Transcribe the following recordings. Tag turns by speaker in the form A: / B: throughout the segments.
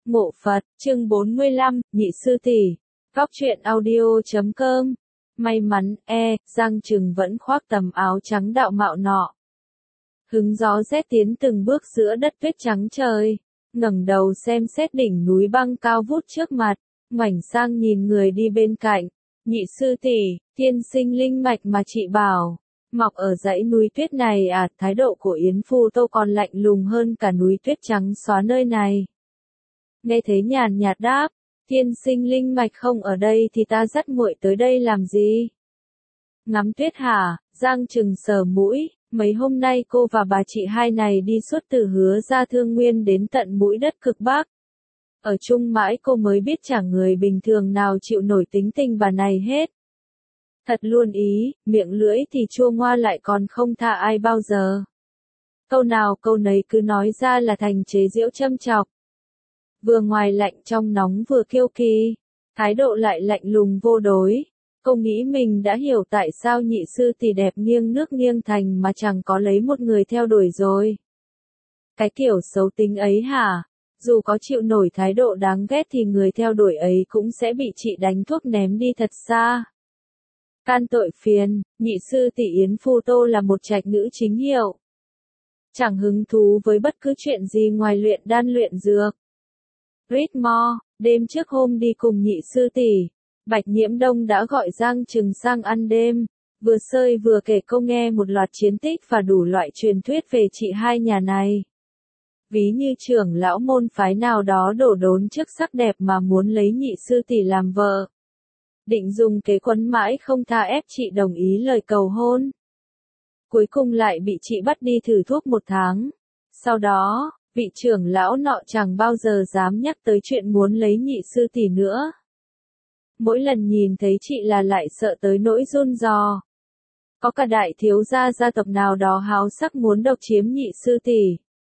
A: Mộ Phật, chương 45, Nhị Sư Tỷ. Góc truyện audio.com. May mắn, Giang Trừng vẫn khoác tầm áo trắng đạo mạo nọ. Hứng gió rét tiến từng bước giữa đất tuyết trắng trời, ngẩng đầu xem xét đỉnh núi băng cao vút trước mặt, ngoảnh sang nhìn người đi bên cạnh. Nhị Sư Tỷ, tiên sinh linh mạch mà chị bảo, mọc ở dãy núi tuyết này à? Thái độ của Yến Phu Tô còn lạnh lùng hơn cả núi tuyết trắng xóa nơi này. Nghe thế nhàn nhạt đáp, tiên sinh linh mạch không ở đây thì ta dắt muội tới đây làm gì? Ngắm tuyết hả? Giang Trừng sờ mũi, mấy hôm nay cô và bà chị hai này đi suốt từ Hứa ra Thương Nguyên đến tận mũi đất cực Bắc. Ở chung mãi cô mới biết chẳng người bình thường nào chịu nổi tính tình bà này hết. Thật luôn ý, miệng lưỡi thì chua ngoa lại còn không tha ai bao giờ. Câu nào câu nấy cứ nói ra là thành chế giễu châm chọc. Vừa ngoài lạnh trong nóng vừa kiêu kỳ, thái độ lại lạnh lùng vô đối. Cô nghĩ mình đã hiểu tại sao Nhị Sư Tỷ đẹp nghiêng nước nghiêng thành mà chẳng có lấy một người theo đuổi rồi. Cái kiểu xấu tính ấy hả? Dù có chịu nổi thái độ đáng ghét thì người theo đuổi ấy cũng sẽ bị chị đánh thuốc ném đi thật xa. Can tội phiền, Nhị Sư Tỷ Yến Phu Tô là một trạch nữ chính hiệu. Chẳng hứng thú với bất cứ chuyện gì ngoài luyện đan luyện dược. Ritmo, đêm trước hôm đi cùng Nhị Sư Tỷ, Bạch Nhiễm Đông đã gọi Giang Trừng sang ăn đêm, vừa sơi vừa kể cô nghe một loạt chiến tích và đủ loại truyền thuyết về chị hai nhà này. Ví như trưởng lão môn phái nào đó đổ đốn trước sắc đẹp mà muốn lấy Nhị Sư Tỷ làm vợ. Định dùng kế quấn mãi không tha ép chị đồng ý lời cầu hôn. Cuối cùng lại bị chị bắt đi thử thuốc 1 tháng. Sau đó, vị trưởng lão nọ chẳng bao giờ dám nhắc tới chuyện muốn lấy Nhị Sư Tỷ nữa. Mỗi lần nhìn thấy chị là lại sợ tới nỗi run rò. Có cả đại thiếu gia tộc nào đó háo sắc muốn độc chiếm Nhị Sư Tỷ.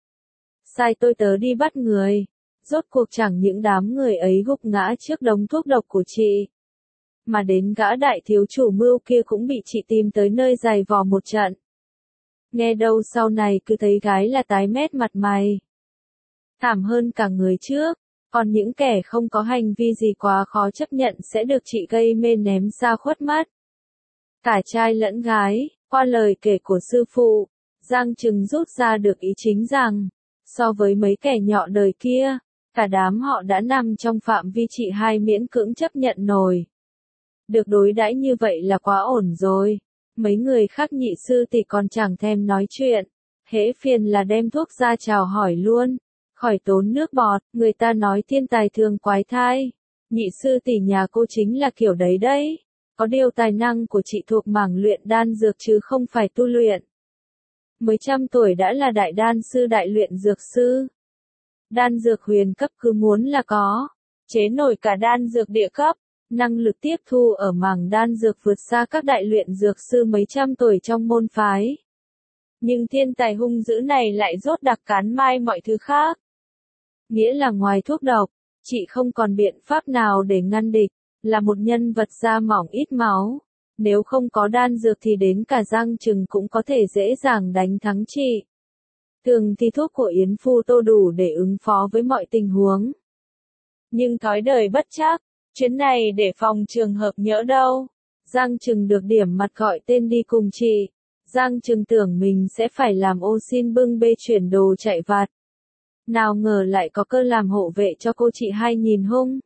A: Sai tôi tớ đi bắt người. Rốt cuộc chẳng những đám người ấy gục ngã trước đống thuốc độc của chị, mà đến gã đại thiếu chủ mưu kia cũng bị chị tìm tới nơi giày vò một trận. Nghe đâu sau này cứ thấy gái là tái mét mặt mày. Thảm hơn cả người trước, còn những kẻ không có hành vi gì quá khó chấp nhận sẽ được chị gây mê ném xa khuất mắt. Cả trai lẫn gái, qua lời kể của sư phụ, Giang Trừng rút ra được ý chính rằng, so với mấy kẻ nhọ đời kia, cả đám họ đã nằm trong phạm vi chị hai miễn cưỡng chấp nhận nổi. Được đối đãi như vậy là quá ổn rồi. Mấy người khác Nhị Sư Tỷ còn chẳng thèm nói chuyện, hễ phiền là đem thuốc ra chào hỏi luôn, khỏi tốn nước bọt. Người ta nói thiên tài thường quái thai, Nhị Sư Tỷ nhà cô chính là kiểu đấy đấy. Có điều tài năng của chị thuộc mảng luyện đan dược chứ không phải tu luyện. Mới trăm tuổi đã là đại đan sư đại luyện dược sư. Đan dược huyền cấp cứ muốn là có, chế nổi cả đan dược địa cấp. Năng lực tiếp thu ở mảng đan dược vượt xa các đại luyện dược sư mấy trăm tuổi trong môn phái. Nhưng thiên tài hung dữ này lại rốt đặc cán mai mọi thứ khác. Nghĩa là ngoài thuốc độc, chị không còn biện pháp nào để ngăn địch, là một nhân vật da mỏng ít máu. Nếu không có đan dược thì đến cả Giang Trừng cũng có thể dễ dàng đánh thắng chị. Thường thì thuốc của Yến Phu Tô đủ để ứng phó với mọi tình huống. Nhưng thói đời bất trắc. Chuyến này để phòng trường hợp nhỡ đâu. Giang Trừng được điểm mặt gọi tên đi cùng chị. Giang Trừng tưởng mình sẽ phải làm ô xin bưng bê chuyển đồ chạy vặt. Nào ngờ lại có cơ làm hộ vệ cho cô chị hai nhìn hung.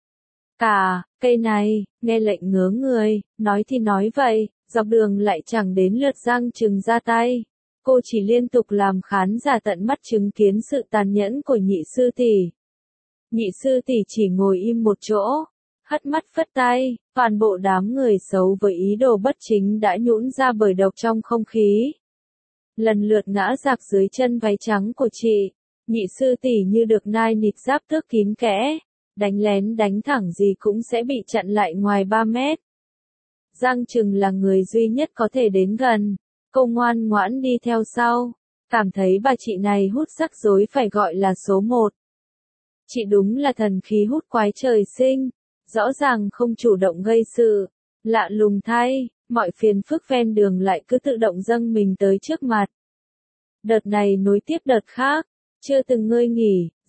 A: Cả, cây này, nghe lệnh ngớ người, nói thì nói vậy, dọc đường lại chẳng đến lượt Giang Trừng ra tay. Cô chỉ liên tục làm khán giả tận mắt chứng kiến sự tàn nhẫn của Nhị Sư Tỷ. Nhị Sư Tỷ chỉ ngồi im một chỗ, hất mắt phất tay, toàn bộ đám người xấu với ý đồ bất chính đã nhũn ra bởi độc trong không khí. Lần lượt ngã rạc dưới chân váy trắng của chị. Nhị Sư Tỷ như được nai nịt giáp tước kín kẽ, đánh lén đánh thẳng gì cũng sẽ bị chặn lại ngoài 3 mét. Giang Trừng là người duy nhất có thể đến gần, cô ngoan ngoãn đi theo sau, cảm thấy bà chị này hút rắc rối phải gọi là số 1. Chị đúng là thần khí hút quái trời sinh. Rõ ràng không chủ động gây sự, lạ lùng thay, mọi phiền phức ven đường lại cứ tự động dâng mình tới trước mặt. Đợt này nối tiếp đợt khác, chưa từng ngơi nghỉ,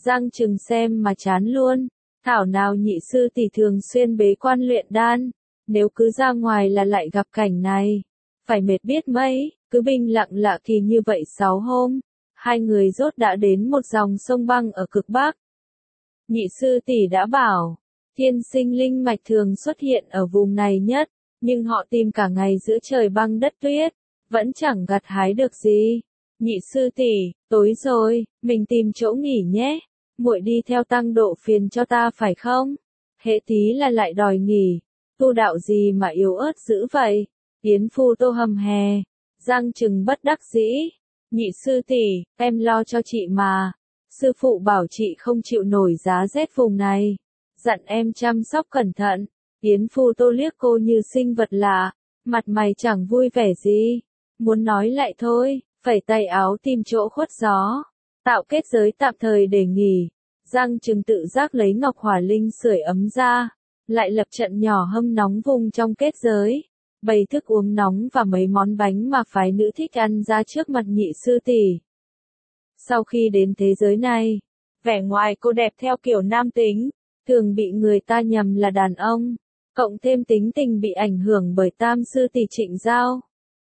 A: Giang Trừng xem mà chán luôn. Thảo nào nhị sư tỷ thường xuyên bế quan luyện đan, nếu cứ ra ngoài là lại gặp cảnh này. Phải mệt biết mấy, cứ bình lặng lạ kỳ như vậy 6 hôm. Hai người rốt đã đến một dòng sông băng ở cực Bắc. Nhị sư tỷ đã bảo, thiên sinh linh mạch thường xuất hiện ở vùng này nhất, nhưng họ tìm cả ngày giữa trời băng đất tuyết, vẫn chẳng gặt hái được gì. Nhị sư tỷ, tối rồi, mình tìm chỗ nghỉ nhé. Muội đi theo tăng độ phiền cho ta phải không? Hễ tí là lại đòi nghỉ. Tu đạo gì mà yếu ớt dữ vậy? Yến Phu Tô hầm hè. Giang Trừng bất đắc dĩ. Nhị sư tỷ, em lo cho chị mà. Sư phụ bảo chị không chịu nổi giá rét vùng này. Dặn em chăm sóc cẩn thận. Yến Phu Tô liếc cô như sinh vật lạ. Mặt mày chẳng vui vẻ gì. Muốn nói lại thôi, phẩy tay áo tìm chỗ khuất gió. Tạo kết giới tạm thời để nghỉ. Giang Trừng tự giác lấy ngọc hỏa linh sưởi ấm ra. Lại lập trận nhỏ hâm nóng vùng trong kết giới. Bày thức uống nóng và mấy món bánh mà phái nữ thích ăn ra trước mặt nhị sư tỷ. Sau khi đến thế giới này, vẻ ngoài cô đẹp theo kiểu nam tính, thường bị người ta nhầm là đàn ông, cộng thêm tính tình bị ảnh hưởng bởi tam sư tỷ Trịnh Giao.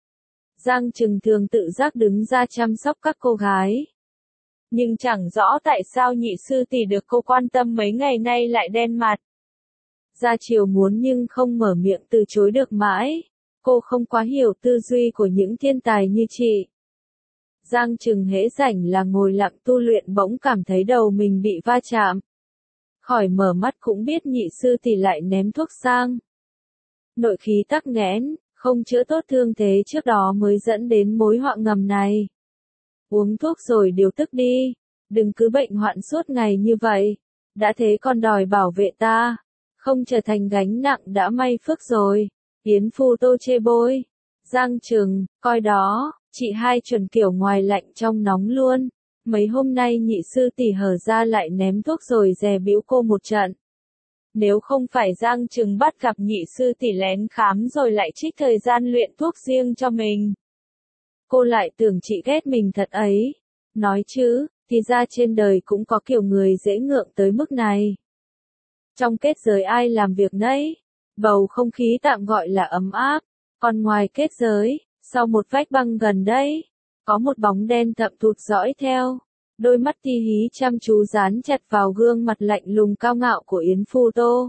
A: Giang Trừng thường tự giác đứng ra chăm sóc các cô gái. Nhưng chẳng rõ tại sao nhị sư tỷ được cô quan tâm mấy ngày nay lại đen mặt. Ra chiều muốn nhưng không mở miệng từ chối được mãi. Cô không quá hiểu tư duy của những thiên tài như chị. Giang Trừng hễ rảnh là ngồi lặng tu luyện bỗng cảm thấy đầu mình bị va chạm. Khỏi mở mắt cũng biết nhị sư tỷ lại ném thuốc sang. Nội khí tắc nghẽn, không chữa tốt thương thế trước đó mới dẫn đến mối họa ngầm này. Uống thuốc rồi điều tức đi, đừng cứ bệnh hoạn suốt ngày như vậy. Đã thế còn đòi bảo vệ ta, không trở thành gánh nặng đã may phước rồi. Yến Phu Tô chê bôi. Giang Trừng, coi đó, chị hai chuẩn kiểu ngoài lạnh trong nóng luôn. Mấy hôm nay nhị sư tỷ hở ra lại ném thuốc rồi dè bĩu cô một trận. Nếu không phải Giang Trừng bắt gặp nhị sư tỷ lén khám rồi lại trích thời gian luyện thuốc riêng cho mình, cô lại tưởng chị ghét mình thật ấy. Nói chứ, thì ra trên đời cũng có kiểu người dễ ngượng tới mức này. Trong kết giới ai làm việc nấy, bầu không khí tạm gọi là ấm áp, còn ngoài kết giới, sau một vách băng gần đây, có một bóng đen thậm thụt dõi theo, đôi mắt ti hí chăm chú dán chặt vào gương mặt lạnh lùng cao ngạo của Yến Phu Tô.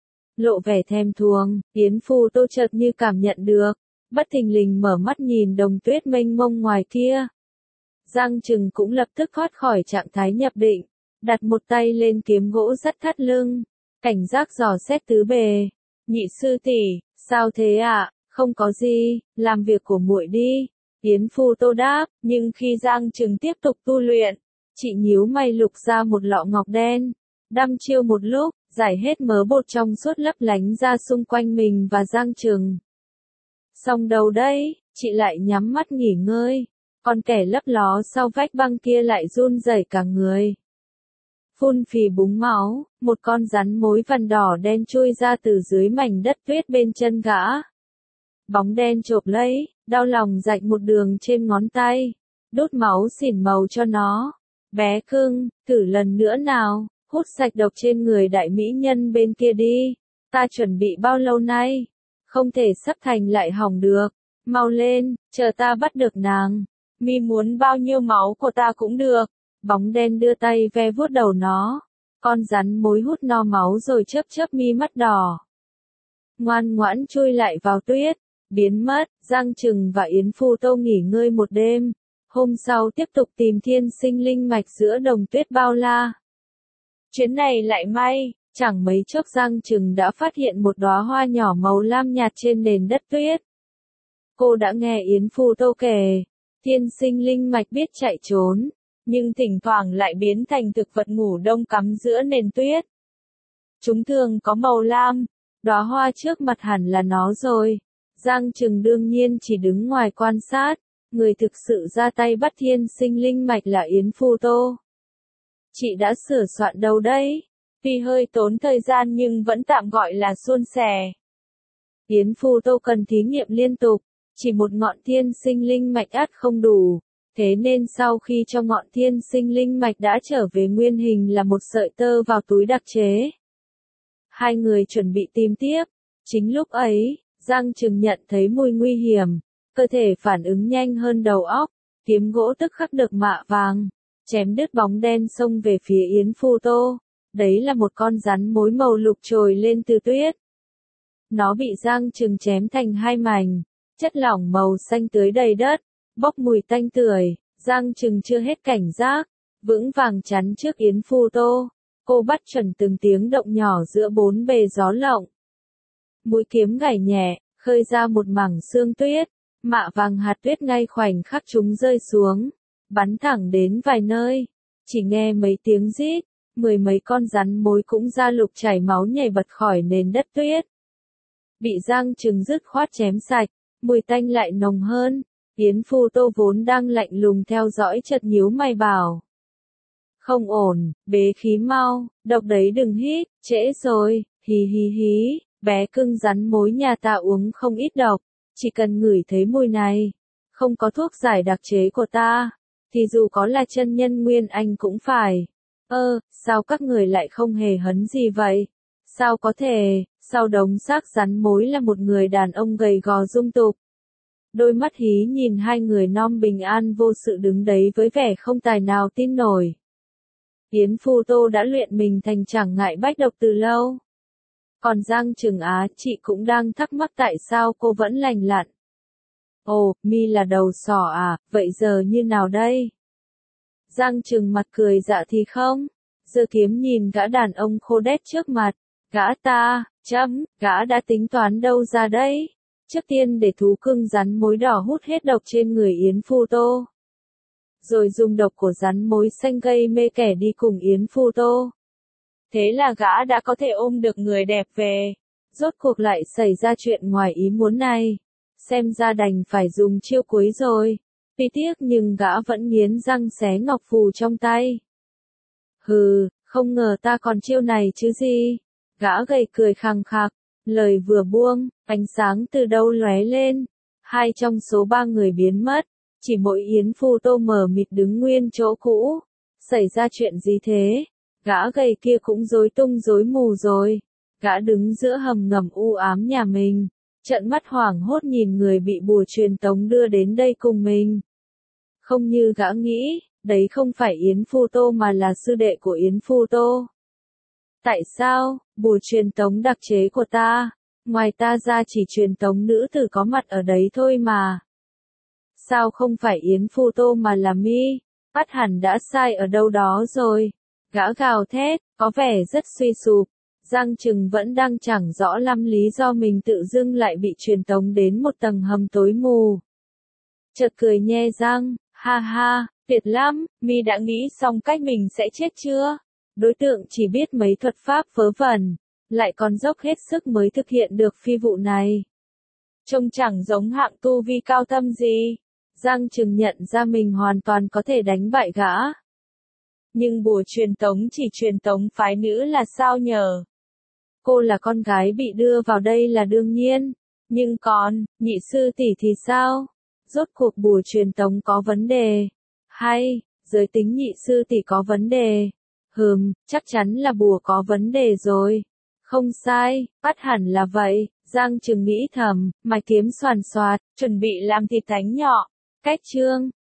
A: Lộ vẻ thèm thuồng, Yến Phu Tô chợt như cảm nhận được, bất thình lình mở mắt nhìn đồng tuyết mênh mông ngoài kia. Giang Trừng cũng lập tức thoát khỏi trạng thái nhập định, đặt một tay lên kiếm gỗ dắt thắt lưng, cảnh giác dò xét tứ bề. Nhị sư tỷ, sao thế ạ? Không có gì, làm việc của muội đi. Yến Phu Tô đáp, nhưng khi Giang Trừng tiếp tục tu luyện, chị nhíu mày lục ra một lọ ngọc đen, đăm chiêu một lúc, giải hết mớ bột trong suốt lấp lánh ra xung quanh mình và Giang Trừng. Xong đâu đấy, chị lại nhắm mắt nghỉ ngơi, còn kẻ lấp ló sau vách băng kia lại run rẩy cả người. Phun phì búng máu, một con rắn mối vằn đỏ đen chui ra từ dưới mảnh đất tuyết bên chân gã. Bóng đen chộp lấy, đau lòng rạch một đường trên ngón tay, đốt máu xỉn màu cho nó. Bé cưng, thử lần nữa nào, hút sạch độc trên người đại mỹ nhân bên kia đi. Ta chuẩn bị bao lâu nay? Không thể sắp thành lại hỏng được. Mau lên, chờ ta bắt được nàng. Mi muốn bao nhiêu máu của ta cũng được. Bóng đen đưa tay ve vuốt đầu nó. Con rắn mối hút no máu rồi chớp chớp mi mắt đỏ. Ngoan ngoãn chui lại vào tuyết, biến mất. Giang Trừng và Yến Phu Tô nghỉ ngơi một đêm. Hôm sau tiếp tục tìm thiên sinh linh mạch giữa đồng tuyết bao la. Chuyến này lại may, chẳng mấy chốc Giang Trừng đã phát hiện một đóa hoa nhỏ màu lam nhạt trên nền đất tuyết. Cô đã nghe Yến Phu Tô kể, thiên sinh linh mạch biết chạy trốn, nhưng thỉnh thoảng lại biến thành thực vật ngủ đông cắm giữa nền tuyết. Chúng thường có màu lam, đóa hoa trước mặt hẳn là nó rồi. Giang Trừng đương nhiên chỉ đứng ngoài quan sát, người thực sự ra tay bắt thiên sinh linh mạch là Yến Phu Tô. Chị đã sửa soạn đâu đấy? Tuy hơi tốn thời gian nhưng vẫn tạm gọi là suôn sẻ. Yến Phu Tô cần thí nghiệm liên tục, chỉ một ngọn thiên sinh linh mạch ắt không đủ. Thế nên sau khi cho ngọn thiên sinh linh mạch đã trở về nguyên hình là một sợi tơ vào túi đặc chế. Hai người chuẩn bị tìm tiếp. Chính lúc ấy, Giang Trừng nhận thấy mùi nguy hiểm, cơ thể phản ứng nhanh hơn đầu óc, kiếm gỗ tức khắc được mạ vàng, chém đứt bóng đen xông về phía Yến Phu Tô. Đấy là một con rắn mối màu lục trồi lên từ tuyết. Nó bị Giang Trừng chém thành hai mảnh, chất lỏng màu xanh tưới đầy đất, bốc mùi tanh tưởi. Giang Trừng chưa hết cảnh giác, vững vàng chắn trước Yến Phu Tô. Cô bắt chuẩn từng tiếng động nhỏ giữa bốn bề gió lộng. Mũi kiếm gảy nhẹ, khơi ra một mảng sương tuyết, mạ vàng hạt tuyết ngay khoảnh khắc chúng rơi xuống, bắn thẳng đến vài nơi. Chỉ nghe mấy tiếng rít, mười mấy con rắn mối cũng ra lục chảy máu nhảy bật khỏi nền đất tuyết. Bị Giang Trừng dứt khoát chém sạch, mùi tanh lại nồng hơn. Yến Phu Tô vốn đang lạnh lùng theo dõi chợt nhíu mày bảo. Không ổn, bế khí mau, độc đấy đừng hít, trễ rồi, hí hí hí, bé cưng rắn mối nhà ta uống không ít độc, chỉ cần ngửi thấy mùi này, không có thuốc giải đặc chế của ta, thì dù có là chân nhân Nguyên Anh cũng phải. Sao các người lại không hề hấn gì vậy? Sao có thể, sau đống xác rắn mối là một người đàn ông gầy gò dung tục. Đôi mắt hí nhìn hai người non bình an vô sự đứng đấy với vẻ không tài nào tin nổi. Yến Phu Tô đã luyện mình thành chẳng ngại bách độc từ lâu. Còn Giang Trừng á, chị cũng đang thắc mắc tại sao cô vẫn lành lặn. Ồ, mi là đầu sỏ à, vậy giờ như nào đây? Giang Trừng mặt cười dạ thì không. Giơ kiếm nhìn gã đàn ông khô đét trước mặt. Gã đã tính toán đâu ra đấy. Trước tiên để thú cưng rắn mối đỏ hút hết độc trên người Yến Phu Tô. Rồi dùng độc của rắn mối xanh gây mê kẻ đi cùng Yến Phu Tô. Thế là gã đã có thể ôm được người đẹp về. Rốt cuộc lại xảy ra chuyện ngoài ý muốn này. Xem ra đành phải dùng chiêu cuối rồi. Tuy tiếc nhưng gã vẫn nghiến răng xé ngọc phù trong tay. Hừ, không ngờ ta còn chiêu này chứ gì. Gã gầy cười khằng khặc. Lời vừa buông, ánh sáng từ đâu lóe lên. Hai trong số ba người biến mất. Chỉ mỗi Yến Phu Tô mờ mịt đứng nguyên chỗ cũ. Xảy ra chuyện gì thế? Gã gầy kia cũng rối tung rối mù rồi. Gã đứng giữa hầm ngầm u ám nhà mình. Trợn mắt hoảng hốt nhìn người bị bùa truyền tống đưa đến đây cùng mình. Không như gã nghĩ, đấy không phải Yến Phu Tô mà là sư đệ của Yến Phu Tô. Tại sao, bùa truyền tống đặc chế của ta, ngoài ta ra chỉ truyền tống nữ tử có mặt ở đấy thôi mà. Sao không phải Yến Phu Tô mà là mi? Bắt hẳn đã sai ở đâu đó rồi. Gã gào thét, có vẻ rất suy sụp. Giang Trừng vẫn đang chẳng rõ lắm lý do mình tự dưng lại bị truyền tống đến một tầng hầm tối mù. Chợt cười nhe răng, ha ha, tuyệt lắm, mi đã nghĩ xong cách mình sẽ chết chưa? Đối tượng chỉ biết mấy thuật pháp vớ vẩn, lại còn dốc hết sức mới thực hiện được phi vụ này. Trông chẳng giống hạng tu vi cao thâm gì. Giang Trừng nhận ra mình hoàn toàn có thể đánh bại gã. Nhưng bùa truyền tống chỉ truyền tống phái nữ là sao nhờ? Cô là con gái bị đưa vào đây là đương nhiên. Nhưng còn, nhị sư tỷ thì sao? Rốt cuộc bùa truyền tống có vấn đề? Hay, giới tính nhị sư tỷ có vấn đề? Chắc chắn là bùa có vấn đề rồi. Không sai, bắt hẳn là vậy. Giang Trừng nghĩ thầm, mài kiếm xoàn xoạt, chuẩn bị làm thịt thánh nhọ. Cách chương